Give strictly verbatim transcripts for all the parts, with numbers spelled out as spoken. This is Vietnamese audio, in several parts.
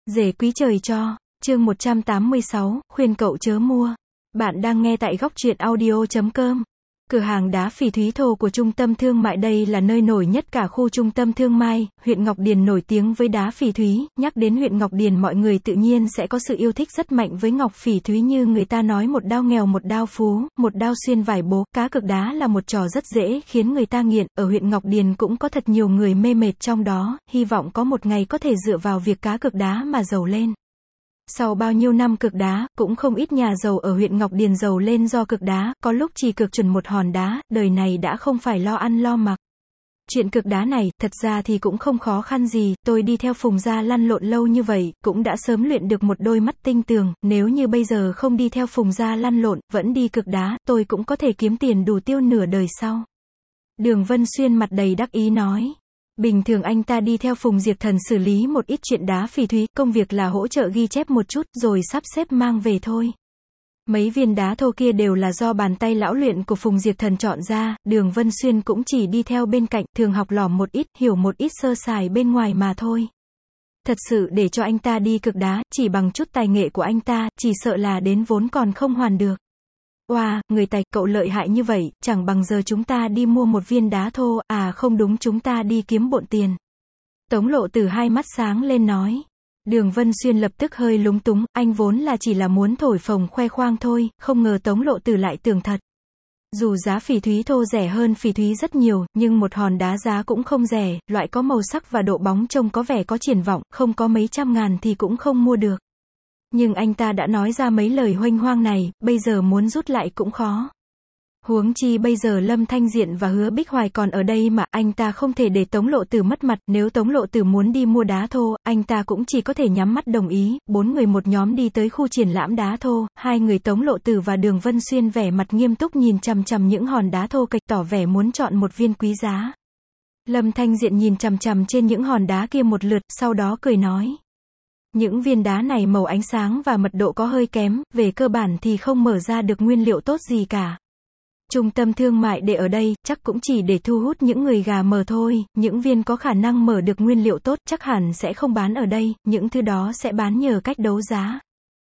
Rể quý trời cho, chương một trăm tám mươi sáu, khuyên cậu chớ mua. Bạn đang nghe tại góc truyện audio chấm com. Cửa hàng đá phỉ thúy thô của trung tâm thương mại đây là nơi nổi nhất cả khu trung tâm thương mại, huyện Ngọc Điền nổi tiếng với đá phỉ thúy, nhắc đến huyện Ngọc Điền mọi người tự nhiên sẽ có sự yêu thích rất mạnh với ngọc phỉ thúy như người ta nói một đao nghèo một đao phú, một đao xuyên vải bố, cá cược đá là một trò rất dễ khiến người ta nghiện, ở huyện Ngọc Điền cũng có thật nhiều người mê mệt trong đó, hy vọng có một ngày có thể dựa vào việc cá cược đá mà giàu lên. Sau bao nhiêu năm cược đá, cũng không ít nhà giàu ở huyện Ngọc Điền giàu lên do cược đá, có lúc chỉ cược chuẩn một hòn đá, đời này đã không phải lo ăn lo mặc. Chuyện cược đá này, thật ra thì cũng không khó khăn gì, tôi đi theo Phùng gia lăn lộn lâu như vậy, cũng đã sớm luyện được một đôi mắt tinh tường, nếu như bây giờ không đi theo Phùng gia lăn lộn, vẫn đi cược đá, tôi cũng có thể kiếm tiền đủ tiêu nửa đời sau. Đường Vân Xuyên mặt đầy đắc ý nói. Bình thường anh ta đi theo Phùng Diệp Thần xử lý một ít chuyện đá phỉ thúy, công việc là hỗ trợ ghi chép một chút, rồi sắp xếp mang về thôi. Mấy viên đá thô kia đều là do bàn tay lão luyện của Phùng Diệp Thần chọn ra, Đường Vân Xuyên cũng chỉ đi theo bên cạnh, thường học lỏm một ít, hiểu một ít sơ sài bên ngoài mà thôi. Thật sự để cho anh ta đi cực đá, chỉ bằng chút tài nghệ của anh ta, chỉ sợ là đến vốn còn không hoàn được. Oa, wow, người Tài, cậu lợi hại như vậy, chẳng bằng giờ chúng ta đi mua một viên đá thô, à không đúng chúng ta đi kiếm bộn tiền. Tống Lộ Tử hai mắt sáng lên nói. Đường Vân Xuyên lập tức hơi lúng túng, anh vốn là chỉ là muốn thổi phồng khoe khoang thôi, không ngờ Tống Lộ Tử lại tưởng thật. Dù giá phỉ thúy thô rẻ hơn phỉ thúy rất nhiều, nhưng một hòn đá giá cũng không rẻ, loại có màu sắc và độ bóng trông có vẻ có triển vọng, không có mấy trăm ngàn thì cũng không mua được. Nhưng anh ta đã nói ra mấy lời huênh hoang này, bây giờ muốn rút lại cũng khó. Huống chi bây giờ Lâm Thanh Diện và Hứa Bích Hoài còn ở đây mà, anh ta không thể để Tống Lộ Tử mất mặt, nếu Tống Lộ Tử muốn đi mua đá thô, anh ta cũng chỉ có thể nhắm mắt đồng ý, bốn người một nhóm đi tới khu triển lãm đá thô, hai người Tống Lộ Tử và Đường Vân Xuyên vẻ mặt nghiêm túc nhìn chằm chằm những hòn đá thô kịch tỏ vẻ muốn chọn một viên quý giá. Lâm Thanh Diện nhìn chằm chằm trên những hòn đá kia một lượt, sau đó cười nói. Những viên đá này màu ánh sáng và mật độ có hơi kém, về cơ bản thì không mở ra được nguyên liệu tốt gì cả. Trung tâm thương mại để ở đây, chắc cũng chỉ để thu hút những người gà mờ thôi, những viên có khả năng mở được nguyên liệu tốt chắc hẳn sẽ không bán ở đây, những thứ đó sẽ bán nhờ cách đấu giá.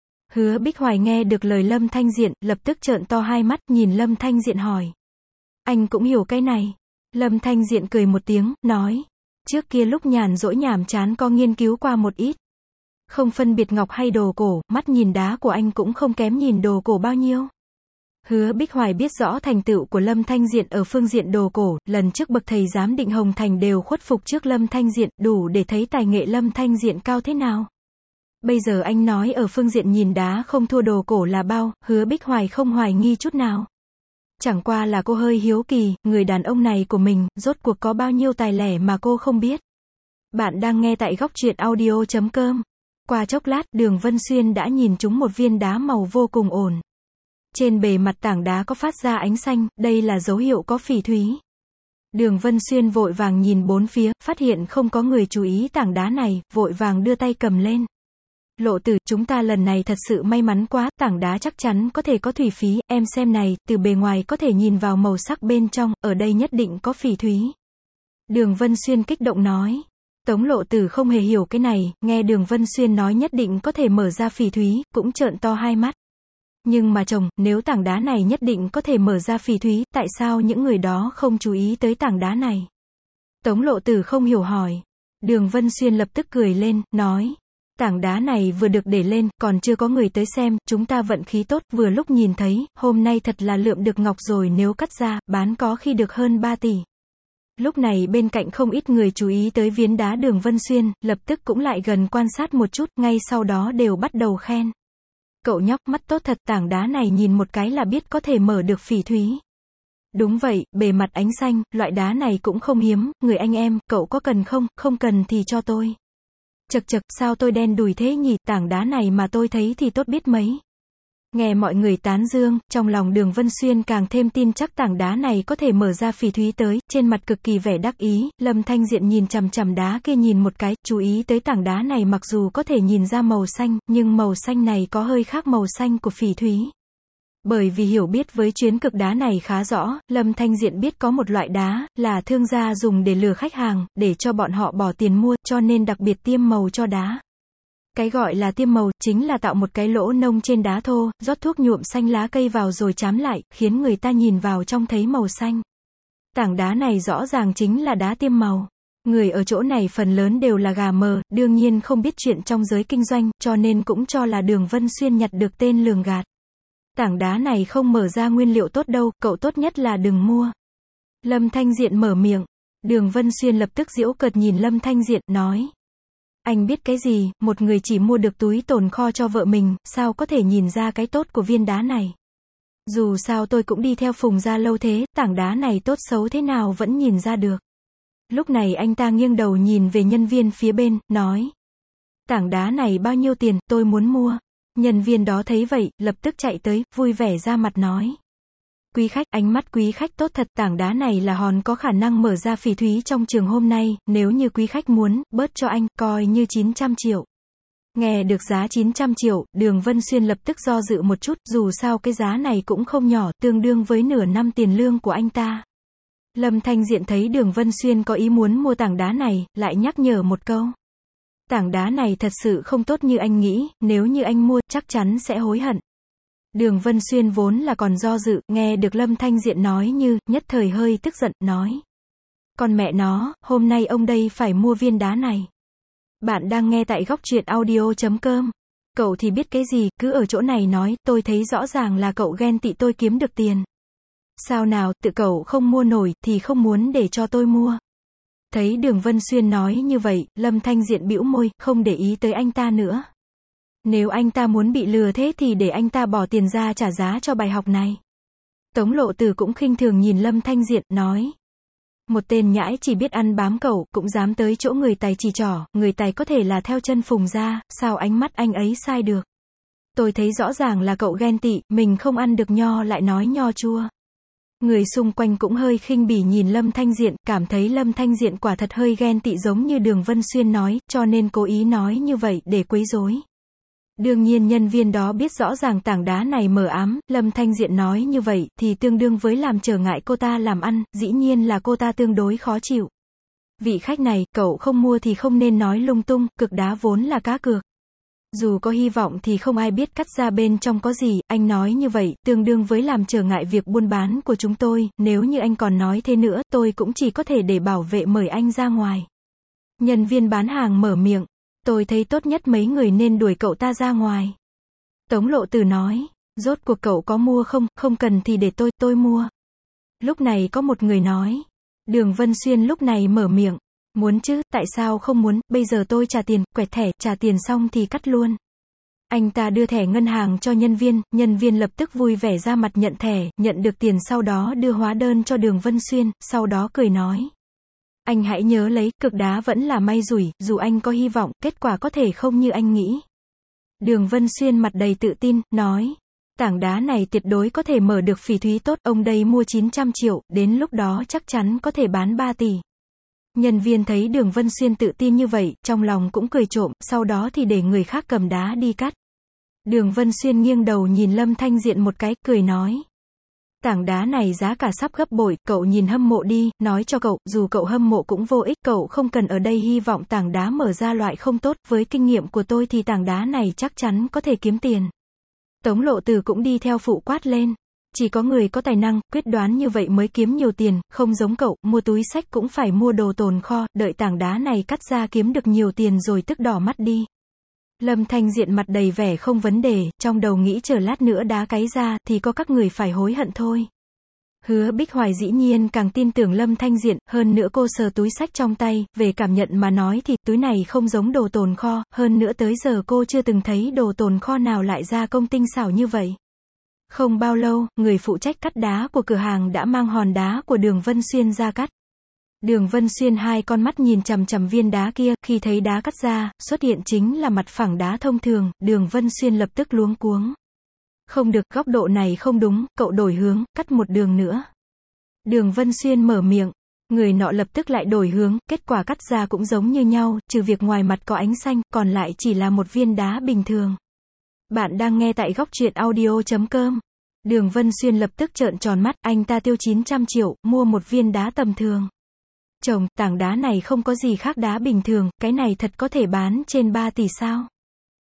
Hứa Bích Hoài nghe được lời Lâm Thanh Diện, lập tức trợn to hai mắt, nhìn Lâm Thanh Diện hỏi. Anh cũng hiểu cái này. Lâm Thanh Diện cười một tiếng, nói. Trước kia lúc nhàn rỗi nhàm chán có nghiên cứu qua một ít. Không phân biệt ngọc hay đồ cổ, mắt nhìn đá của anh cũng không kém nhìn đồ cổ bao nhiêu. Hứa Bích Hoài biết rõ thành tựu của Lâm Thanh Diện ở phương diện đồ cổ, lần trước bậc thầy giám định Hồng Thành đều khuất phục trước Lâm Thanh Diện, đủ để thấy tài nghệ Lâm Thanh Diện cao thế nào. Bây giờ anh nói ở phương diện nhìn đá không thua đồ cổ là bao, Hứa Bích Hoài không hoài nghi chút nào. Chẳng qua là cô hơi hiếu kỳ, người đàn ông này của mình, rốt cuộc có bao nhiêu tài lẻ mà cô không biết. Bạn đang nghe tại góc truyện audio chấm com. Qua chốc lát, Đường Vân Xuyên đã nhìn trúng một viên đá màu vô cùng ổn. Trên bề mặt tảng đá có phát ra ánh xanh, đây là dấu hiệu có phỉ thúy. Đường Vân Xuyên vội vàng nhìn bốn phía, phát hiện không có người chú ý tảng đá này, vội vàng đưa tay cầm lên. Lộ Tử, chúng ta lần này thật sự may mắn quá, tảng đá chắc chắn có thể có thủy phí, em xem này, từ bề ngoài có thể nhìn vào màu sắc bên trong, ở đây nhất định có phỉ thúy. Đường Vân Xuyên kích động nói. Tống Lộ Tử không hề hiểu cái này, nghe Đường Vân Xuyên nói nhất định có thể mở ra phỉ thúy, cũng trợn to hai mắt. Nhưng mà chồng, nếu tảng đá này nhất định có thể mở ra phỉ thúy, tại sao những người đó không chú ý tới tảng đá này? Tống Lộ Tử không hiểu hỏi. Đường Vân Xuyên lập tức cười lên, nói. Tảng đá này vừa được để lên, còn chưa có người tới xem, chúng ta vận khí tốt, vừa lúc nhìn thấy, hôm nay thật là lượm được ngọc rồi, nếu cắt ra, bán có khi được hơn ba tỷ. Lúc này bên cạnh không ít người chú ý tới viên đá Đường Vân Xuyên, lập tức cũng lại gần quan sát một chút, ngay sau đó đều bắt đầu khen. Cậu nhóc mắt tốt thật, tảng đá này nhìn một cái là biết có thể mở được phỉ thúy. Đúng vậy, bề mặt ánh xanh, loại đá này cũng không hiếm, người anh em, cậu có cần không, không cần thì cho tôi. Chật chật, sao tôi đen đủi thế nhỉ, tảng đá này mà tôi thấy thì tốt biết mấy. Nghe mọi người tán dương, trong lòng Đường Vân Xuyên càng thêm tin chắc tảng đá này có thể mở ra phỉ thúy tới, trên mặt cực kỳ vẻ đắc ý, Lâm Thanh Diện nhìn chằm chằm đá kia nhìn một cái, chú ý tới tảng đá này mặc dù có thể nhìn ra màu xanh, nhưng màu xanh này có hơi khác màu xanh của phỉ thúy. Bởi vì hiểu biết với chuyến cực đá này khá rõ, Lâm Thanh Diện biết có một loại đá, là thương gia dùng để lừa khách hàng, để cho bọn họ bỏ tiền mua, cho nên đặc biệt tiêm màu cho đá. Cái gọi là tiêm màu, chính là tạo một cái lỗ nông trên đá thô, rót thuốc nhuộm xanh lá cây vào rồi chám lại, khiến người ta nhìn vào trong thấy màu xanh. Tảng đá này rõ ràng chính là đá tiêm màu. Người ở chỗ này phần lớn đều là gà mờ, đương nhiên không biết chuyện trong giới kinh doanh, cho nên cũng cho là Đường Vân Xuyên nhặt được tên lường gạt. Tảng đá này không mở ra nguyên liệu tốt đâu, cậu tốt nhất là đừng mua. Lâm Thanh Diện mở miệng. Đường Vân Xuyên lập tức giễu cợt nhìn Lâm Thanh Diện, nói. Anh biết cái gì, một người chỉ mua được túi tồn kho cho vợ mình, sao có thể nhìn ra cái tốt của viên đá này. Dù sao tôi cũng đi theo Phùng gia lâu thế, tảng đá này tốt xấu thế nào vẫn nhìn ra được. Lúc này anh ta nghiêng đầu nhìn về nhân viên phía bên, nói. Tảng đá này bao nhiêu tiền, tôi muốn mua. Nhân viên đó thấy vậy, lập tức chạy tới, vui vẻ ra mặt nói. Quý khách, ánh mắt quý khách tốt thật, tảng đá này là hòn có khả năng mở ra phỉ thúy trong trường hôm nay, nếu như quý khách muốn, bớt cho anh, coi như chín trăm triệu. Nghe được giá chín trăm triệu, Đường Vân Xuyên lập tức do dự một chút, dù sao cái giá này cũng không nhỏ, tương đương với nửa năm tiền lương của anh ta. Lâm Thanh Diện thấy Đường Vân Xuyên có ý muốn mua tảng đá này, lại nhắc nhở một câu. Tảng đá này thật sự không tốt như anh nghĩ, nếu như anh mua, chắc chắn sẽ hối hận. Đường Vân Xuyên vốn là còn do dự, nghe được Lâm Thanh Diện nói như, nhất thời hơi tức giận, nói. Con mẹ nó, hôm nay ông đây phải mua viên đá này. Bạn đang nghe tại góc truyện audio chấm com. Cậu thì biết cái gì, cứ ở chỗ này nói, tôi thấy rõ ràng là cậu ghen tị tôi kiếm được tiền. Sao nào, tự cậu không mua nổi, thì không muốn để cho tôi mua. Thấy Đường Vân Xuyên nói như vậy, Lâm Thanh Diện bĩu môi, không để ý tới anh ta nữa. Nếu anh ta muốn bị lừa thế thì để anh ta bỏ tiền ra trả giá cho bài học này. Tống Lộ Tử cũng khinh thường nhìn Lâm Thanh Diện, nói. Một tên nhãi chỉ biết ăn bám cẩu, cũng dám tới chỗ người Tài chỉ trỏ, người Tài có thể là theo chân Phùng gia, sao ánh mắt anh ấy sai được. Tôi thấy rõ ràng là cậu ghen tị, mình không ăn được nho lại nói nho chua. Người xung quanh cũng hơi khinh bỉ nhìn Lâm Thanh Diện, cảm thấy Lâm Thanh Diện quả thật hơi ghen tị giống như Đường Vân Xuyên nói, cho nên cố ý nói như vậy, để quấy rối. Đương nhiên nhân viên đó biết rõ ràng tảng đá này mờ ám, Lâm Thanh Diện nói như vậy, thì tương đương với làm trở ngại cô ta làm ăn, dĩ nhiên là cô ta tương đối khó chịu. Vị khách này, cậu không mua thì không nên nói lung tung, cực đá vốn là cá cược. Dù có hy vọng thì không ai biết cắt ra bên trong có gì, anh nói như vậy, tương đương với làm trở ngại việc buôn bán của chúng tôi, nếu như anh còn nói thế nữa, tôi cũng chỉ có thể để bảo vệ mời anh ra ngoài. Nhân viên bán hàng mở miệng, tôi thấy tốt nhất mấy người nên đuổi cậu ta ra ngoài. Tống Lộ Tử nói, rốt cuộc cậu có mua không, không cần thì để tôi, tôi mua. Lúc này có một người nói, Đường Vân Xuyên lúc này mở miệng. Muốn chứ, tại sao không muốn, bây giờ tôi trả tiền, quẹt thẻ, trả tiền xong thì cắt luôn. Anh ta đưa thẻ ngân hàng cho nhân viên, nhân viên lập tức vui vẻ ra mặt nhận thẻ, nhận được tiền sau đó đưa hóa đơn cho Đường Vân Xuyên, sau đó cười nói. Anh hãy nhớ lấy, cực đá vẫn là may rủi, dù anh có hy vọng, kết quả có thể không như anh nghĩ. Đường Vân Xuyên mặt đầy tự tin, nói. Tảng đá này tuyệt đối có thể mở được phỉ thúy tốt, ông đây mua chín trăm triệu, đến lúc đó chắc chắn có thể bán ba tỷ. Nhân viên thấy Đường Vân Xuyên tự tin như vậy, trong lòng cũng cười trộm, sau đó thì để người khác cầm đá đi cắt. Đường Vân Xuyên nghiêng đầu nhìn Lâm Thanh Diện một cái, cười nói. Tảng đá này giá cả sắp gấp bội, cậu nhìn hâm mộ đi, nói cho cậu, dù cậu hâm mộ cũng vô ích, cậu không cần ở đây hy vọng tảng đá mở ra loại không tốt, với kinh nghiệm của tôi thì tảng đá này chắc chắn có thể kiếm tiền. Tống Lộ Tử cũng đi theo phụ quát lên. Chỉ có người có tài năng, quyết đoán như vậy mới kiếm nhiều tiền, không giống cậu, mua túi xách cũng phải mua đồ tồn kho, đợi tảng đá này cắt ra kiếm được nhiều tiền rồi tức đỏ mắt đi. Lâm Thanh Diện mặt đầy vẻ không vấn đề, trong đầu nghĩ chờ lát nữa đá cái ra, thì có các người phải hối hận thôi. Hứa Bích Hoài dĩ nhiên càng tin tưởng Lâm Thanh Diện, hơn nữa cô sờ túi xách trong tay, về cảm nhận mà nói thì túi này không giống đồ tồn kho, hơn nữa tới giờ cô chưa từng thấy đồ tồn kho nào lại ra công tinh xảo như vậy. Không bao lâu, người phụ trách cắt đá của cửa hàng đã mang hòn đá của Đường Vân Xuyên ra cắt. Đường Vân Xuyên hai con mắt nhìn chằm chằm viên đá kia, khi thấy đá cắt ra, xuất hiện chính là mặt phẳng đá thông thường, Đường Vân Xuyên lập tức luống cuống. Không được, góc độ này không đúng, cậu đổi hướng, cắt một đường nữa. Đường Vân Xuyên mở miệng, người nọ lập tức lại đổi hướng, kết quả cắt ra cũng giống như nhau, trừ việc ngoài mặt có ánh xanh, còn lại chỉ là một viên đá bình thường. Bạn đang nghe tại góc truyện audio chấm com. Đường Vân Xuyên lập tức trợn tròn mắt, anh ta tiêu chín trăm triệu, mua một viên đá tầm thường. Chồng, tảng đá này không có gì khác đá bình thường, cái này thật có thể bán trên ba tỷ sao?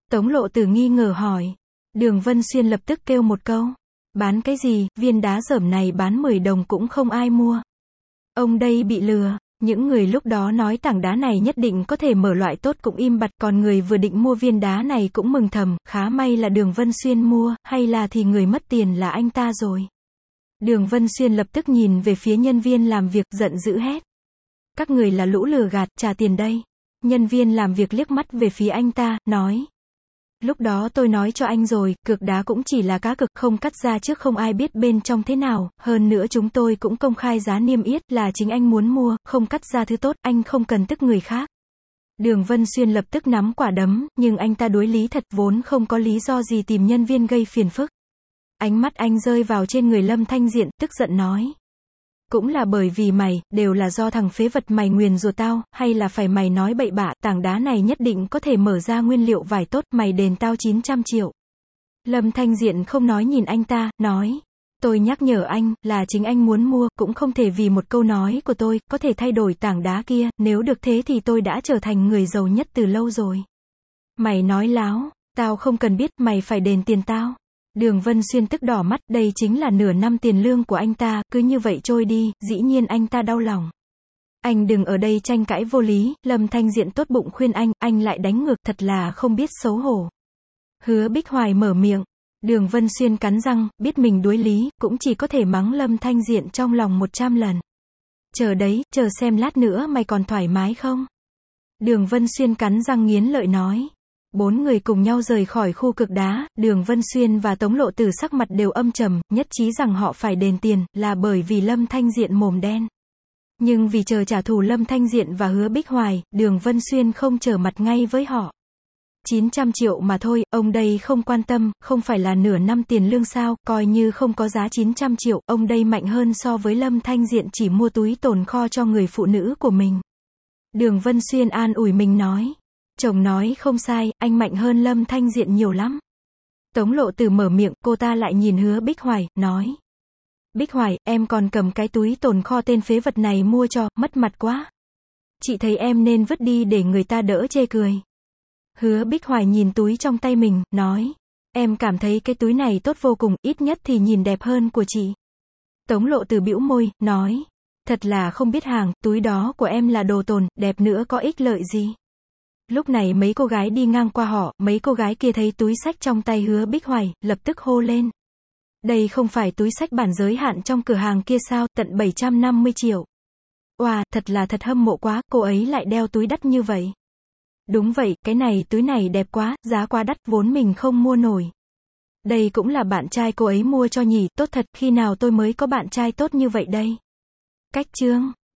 Tống Lộ Tử nghi ngờ hỏi. Đường Vân Xuyên lập tức kêu một câu. Bán cái gì, viên đá dởm này bán mười đồng cũng không ai mua. Ông đây bị lừa. Những người lúc đó nói tảng đá này nhất định có thể mở loại tốt cũng im bặt, còn người vừa định mua viên đá này cũng mừng thầm, khá may là Đường Vân Xuyên mua, hay là thì người mất tiền là anh ta rồi. Đường Vân Xuyên lập tức nhìn về phía nhân viên làm việc, giận dữ hét. Các người là lũ lừa gạt, trả tiền đây. Nhân viên làm việc liếc mắt về phía anh ta, nói. Lúc đó tôi nói cho anh rồi, cược đá cũng chỉ là cá cược, không cắt ra trước không ai biết bên trong thế nào, hơn nữa chúng tôi cũng công khai giá niêm yết là chính anh muốn mua, không cắt ra thứ tốt, anh không cần tức người khác. Đường Vân Xuyên lập tức nắm quả đấm, nhưng anh ta đối lý thật, vốn không có lý do gì tìm nhân viên gây phiền phức. Ánh mắt anh rơi vào trên người Lâm Thanh Diện, tức giận nói. Cũng là bởi vì mày, đều là do thằng phế vật mày nguyền rủa tao, hay là phải mày nói bậy bạ, tảng đá này nhất định có thể mở ra nguyên liệu vải tốt, mày đền tao chín trăm triệu. Lâm Thanh Diện không nói nhìn anh ta, nói. Tôi nhắc nhở anh, là chính anh muốn mua, cũng không thể vì một câu nói của tôi, có thể thay đổi tảng đá kia, nếu được thế thì tôi đã trở thành người giàu nhất từ lâu rồi. Mày nói láo, tao không cần biết, mày phải đền tiền tao. Đường Vân Xuyên tức đỏ mắt, đây chính là nửa năm tiền lương của anh ta, cứ như vậy trôi đi, dĩ nhiên anh ta đau lòng. Anh đừng ở đây tranh cãi vô lý, Lâm Thanh Diện tốt bụng khuyên anh, anh lại đánh ngược, thật là không biết xấu hổ. Hứa Bích Hoài mở miệng. Đường Vân Xuyên cắn răng, biết mình đuối lý, cũng chỉ có thể mắng Lâm Thanh Diện trong lòng một trăm lần. Chờ đấy, chờ xem lát nữa mày còn thoải mái không? Đường Vân Xuyên cắn răng nghiến lợi nói. Bốn người cùng nhau rời khỏi khu cực đá, Đường Vân Xuyên và Tống Lộ Tử sắc mặt đều âm trầm, nhất trí rằng họ phải đền tiền, là bởi vì Lâm Thanh Diện mồm đen. Nhưng vì chờ trả thù Lâm Thanh Diện và Hứa Bích Hoài, Đường Vân Xuyên không trở mặt ngay với họ. chín trăm triệu mà thôi, ông đây không quan tâm, không phải là nửa năm tiền lương sao, coi như không có giá chín trăm triệu, ông đây mạnh hơn so với Lâm Thanh Diện chỉ mua túi tồn kho cho người phụ nữ của mình. Đường Vân Xuyên an ủi mình nói. Chồng nói không sai, anh mạnh hơn Lâm Thanh Diện nhiều lắm. Tống Lộ Tử mở miệng, cô ta lại nhìn Hứa Bích Hoài, nói. Bích Hoài, em còn cầm cái túi tồn kho tên phế vật này mua cho, mất mặt quá. Chị thấy em nên vứt đi để người ta đỡ chê cười. Hứa Bích Hoài nhìn túi trong tay mình, nói. Em cảm thấy cái túi này tốt vô cùng, ít nhất thì nhìn đẹp hơn của chị. Tống Lộ Tử bĩu môi, nói. Thật là không biết hàng, túi đó của em là đồ tồn, đẹp nữa có ích lợi gì. Lúc này mấy cô gái đi ngang qua họ, mấy cô gái kia thấy túi xách trong tay Hứa Bích Hoài, lập tức hô lên. Đây không phải túi xách bản giới hạn trong cửa hàng kia sao, tận bảy trăm năm mươi triệu. Oà, thật là thật hâm mộ quá, cô ấy lại đeo túi đắt như vậy. Đúng vậy, cái này túi này đẹp quá, giá quá đắt, vốn mình không mua nổi. Đây cũng là bạn trai cô ấy mua cho nhỉ, tốt thật, khi nào tôi mới có bạn trai tốt như vậy đây. Cách chương